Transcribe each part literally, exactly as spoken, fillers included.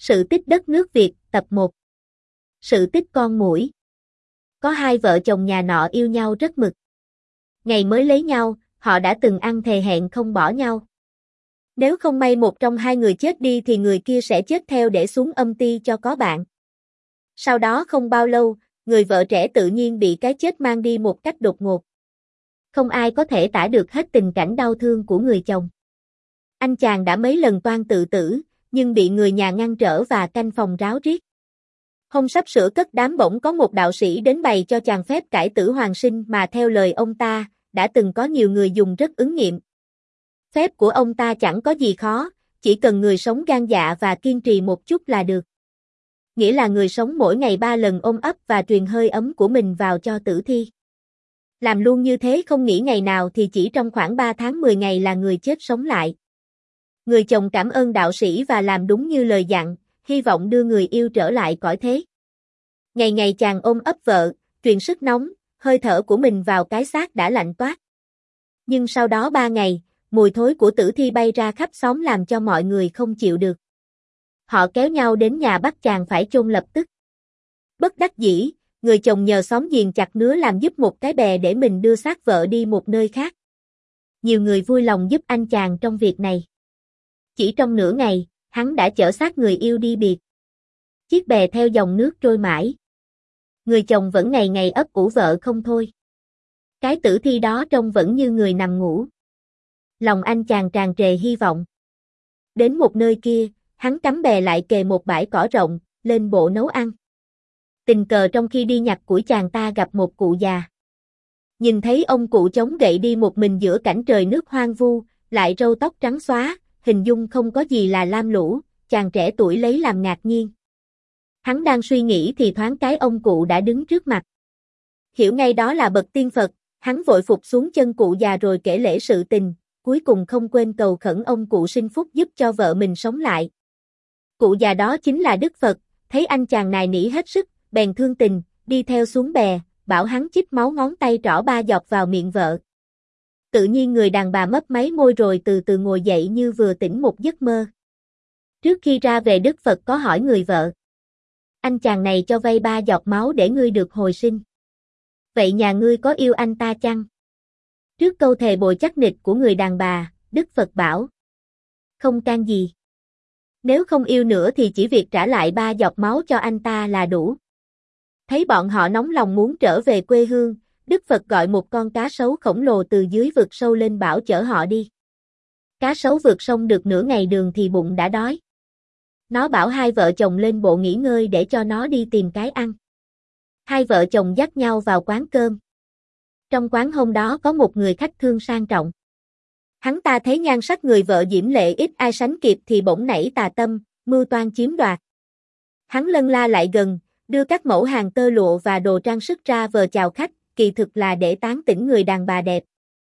Sự tích đất nước Việt, tập một. Sự tích con muỗi. Có hai vợ chồng nhà nọ yêu nhau rất mực. Ngày mới lấy nhau, họ đã từng ăn thề hẹn không bỏ nhau. Nếu không may một trong hai người chết đi thì người kia sẽ chết theo để xuống âm ti cho có bạn. Sau đó không bao lâu, người vợ trẻ tự nhiên bị cái chết mang đi một cách đột ngột. Không ai có thể tả được hết tình cảnh đau thương của người chồng. Anh chàng đã mấy lần toan tự tử, nhưng bị người nhà ngăn trở và canh phòng ráo riết. Hôm sắp sửa cất đám bỗng có một đạo sĩ đến bày cho chàng phép cải tử hoàn sinh mà theo lời ông ta, đã từng có nhiều người dùng rất ứng nghiệm. Phép của ông ta chẳng có gì khó, chỉ cần người sống gan dạ và kiên trì một chút là được. Nghĩa là người sống mỗi ngày ba lần ôm ấp và truyền hơi ấm của mình vào cho tử thi. Làm luôn như thế không nghỉ ngày nào thì chỉ trong khoảng ba tháng mười ngày là người chết sống lại. Người chồng cảm ơn đạo sĩ và làm đúng như lời dặn, hy vọng đưa người yêu trở lại cõi thế. Ngày ngày chàng ôm ấp vợ, truyền sức nóng, hơi thở của mình vào cái xác đã lạnh toát. Nhưng sau đó ba ngày, mùi thối của tử thi bay ra khắp xóm làm cho mọi người không chịu được. Họ kéo nhau đến nhà bắt chàng phải chôn lập tức. Bất đắc dĩ, người chồng nhờ xóm giềng chặt nứa làm giúp một cái bè để mình đưa xác vợ đi một nơi khác. Nhiều người vui lòng giúp anh chàng trong việc này. Chỉ trong nửa ngày, hắn đã chở xác người yêu đi biệt. Chiếc bè theo dòng nước trôi mãi. Người chồng vẫn ngày ngày ấp ủ vợ không thôi. Cái tử thi đó trông vẫn như người nằm ngủ. Lòng anh chàng tràn trề hy vọng. Đến một nơi kia, hắn cắm bè lại kề một bãi cỏ rộng, lên bộ nấu ăn. Tình cờ trong khi đi nhặt củi chàng ta gặp một cụ già. Nhìn thấy ông cụ chống gậy đi một mình giữa cảnh trời nước hoang vu, lại râu tóc trắng xóa, hình dung không có gì là lam lũ, chàng trẻ tuổi lấy làm ngạc nhiên. Hắn đang suy nghĩ thì thoáng cái ông cụ đã đứng trước mặt. Hiểu ngay đó là bậc tiên Phật, hắn vội phục xuống chân cụ già rồi kể lể sự tình, cuối cùng không quên cầu khẩn ông cụ sinh phúc giúp cho vợ mình sống lại. Cụ già đó chính là Đức Phật, thấy anh chàng nài nỉ hết sức, bèn thương tình, đi theo xuống bè, bảo hắn chích máu ngón tay trỏ ba giọt vào miệng vợ. Tự nhiên người đàn bà mấp máy môi rồi từ từ ngồi dậy như vừa tỉnh một giấc mơ. Trước khi ra về Đức Phật có hỏi người vợ. Anh chàng này cho vay ba giọt máu để ngươi được hồi sinh. Vậy nhà ngươi có yêu anh ta chăng? Trước câu thề bội chắc nịch của người đàn bà, Đức Phật bảo. Không can gì. Nếu không yêu nữa thì chỉ việc trả lại ba giọt máu cho anh ta là đủ. Thấy bọn họ nóng lòng muốn trở về quê hương, Đức Phật gọi một con cá sấu khổng lồ từ dưới vực sâu lên bảo chở họ đi. Cá sấu vượt sông được nửa ngày đường thì bụng đã đói. Nó bảo hai vợ chồng lên bộ nghỉ ngơi để cho nó đi tìm cái ăn. Hai vợ chồng dắt nhau vào quán cơm. Trong quán hôm đó có một người khách thương sang trọng. Hắn ta thấy nhan sắc người vợ diễm lệ ít ai sánh kịp thì bỗng nảy tà tâm, mưu toan chiếm đoạt. Hắn lân la lại gần, đưa các mẫu hàng tơ lụa và đồ trang sức ra vờ chào khách, kỳ thực là để tán tỉnh người đàn bà đẹp.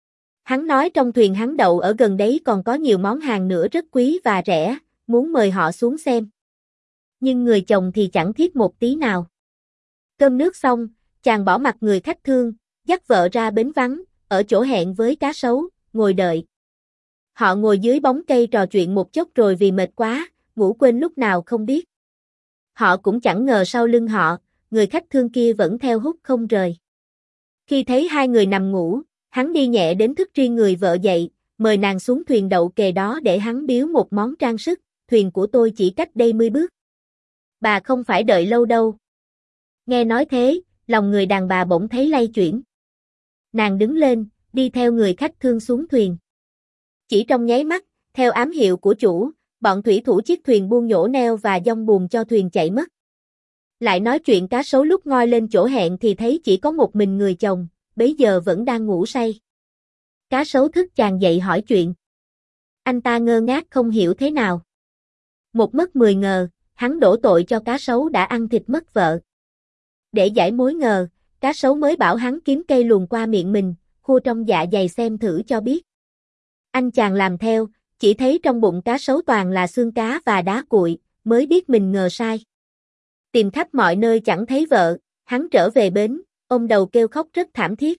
Hắn nói trong thuyền hắn đậu ở gần đấy còn có nhiều món hàng nữa rất quý và rẻ, muốn mời họ xuống xem. Nhưng người chồng thì chẳng thiết một tí nào. Cơm nước xong, chàng bỏ mặc người khách thương, dắt vợ ra bến vắng, ở chỗ hẹn với cá sấu, ngồi đợi. Họ ngồi dưới bóng cây trò chuyện một chốc rồi vì mệt quá, ngủ quên lúc nào không biết. Họ cũng chẳng ngờ sau lưng họ, người khách thương kia vẫn theo hút không rời. Khi thấy hai người nằm ngủ, hắn đi nhẹ đến thức riêng người vợ dậy, mời nàng xuống thuyền đậu kề đó để hắn biếu một món trang sức, thuyền của tôi chỉ cách đây mươi bước. Bà không phải đợi lâu đâu. Nghe nói thế, lòng người đàn bà bỗng thấy lay chuyển. Nàng đứng lên, đi theo người khách thương xuống thuyền. Chỉ trong nháy mắt, theo ám hiệu của chủ, bọn thủy thủ chiếc thuyền buông nhổ neo và dong buồm cho thuyền chạy mất. Lại nói chuyện cá sấu lúc ngoi lên chỗ hẹn thì thấy chỉ có một mình người chồng, bấy giờ vẫn đang ngủ say. Cá sấu thức chàng dậy hỏi chuyện. Anh ta ngơ ngác không hiểu thế nào. Một mất mười ngờ, hắn đổ tội cho cá sấu đã ăn thịt mất vợ. Để giải mối ngờ, cá sấu mới bảo hắn kiếm cây luồn qua miệng mình, khua trong dạ dày xem thử cho biết. Anh chàng làm theo, chỉ thấy trong bụng cá sấu toàn là xương cá và đá cuội, mới biết mình ngờ sai. Tìm khắp mọi nơi chẳng thấy vợ, hắn trở về bến, ôm đầu kêu khóc rất thảm thiết.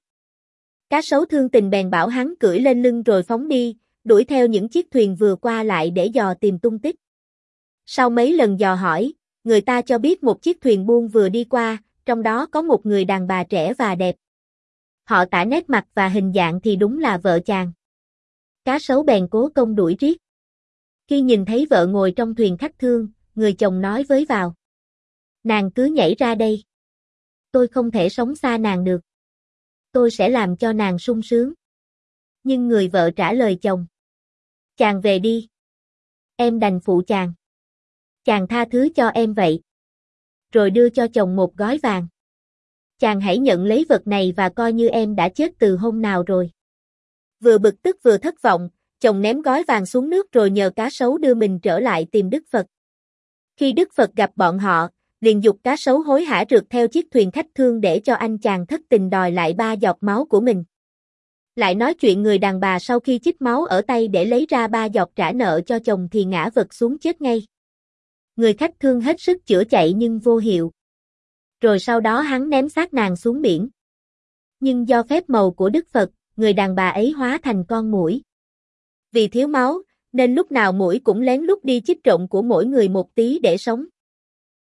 Cá sấu thương tình bèn bảo hắn cưỡi lên lưng rồi phóng đi, đuổi theo những chiếc thuyền vừa qua lại để dò tìm tung tích. Sau mấy lần dò hỏi, người ta cho biết một chiếc thuyền buôn vừa đi qua, trong đó có một người đàn bà trẻ và đẹp. Họ tả nét mặt và hình dạng thì đúng là vợ chàng. Cá sấu bèn cố công đuổi riết. Khi nhìn thấy vợ ngồi trong thuyền khách thương, người chồng nói với vào. Nàng cứ nhảy ra đây. Tôi không thể sống xa nàng được. Tôi sẽ làm cho nàng sung sướng. Nhưng người vợ trả lời chồng. Chàng về đi. Em đành phụ chàng. Chàng tha thứ cho em vậy. Rồi đưa cho chồng một gói vàng. Chàng hãy nhận lấy vật này và coi như em đã chết từ hôm nào rồi. Vừa bực tức vừa thất vọng, chồng ném gói vàng xuống nước rồi nhờ cá sấu đưa mình trở lại tìm Đức Phật. Khi Đức Phật gặp bọn họ, liền giục cá sấu hối hả rượt theo chiếc thuyền khách thương để cho anh chàng thất tình đòi lại ba giọt máu của mình. Lại nói chuyện người đàn bà sau khi chích máu ở tay để lấy ra ba giọt trả nợ cho chồng thì ngã vật xuống chết ngay. Người khách thương hết sức chữa chạy nhưng vô hiệu. Rồi sau đó hắn ném xác nàng xuống biển. Nhưng do phép màu của Đức Phật, người đàn bà ấy hóa thành con muỗi. Vì thiếu máu, nên lúc nào muỗi cũng lén lút đi chích trộn của mỗi người một tí để sống.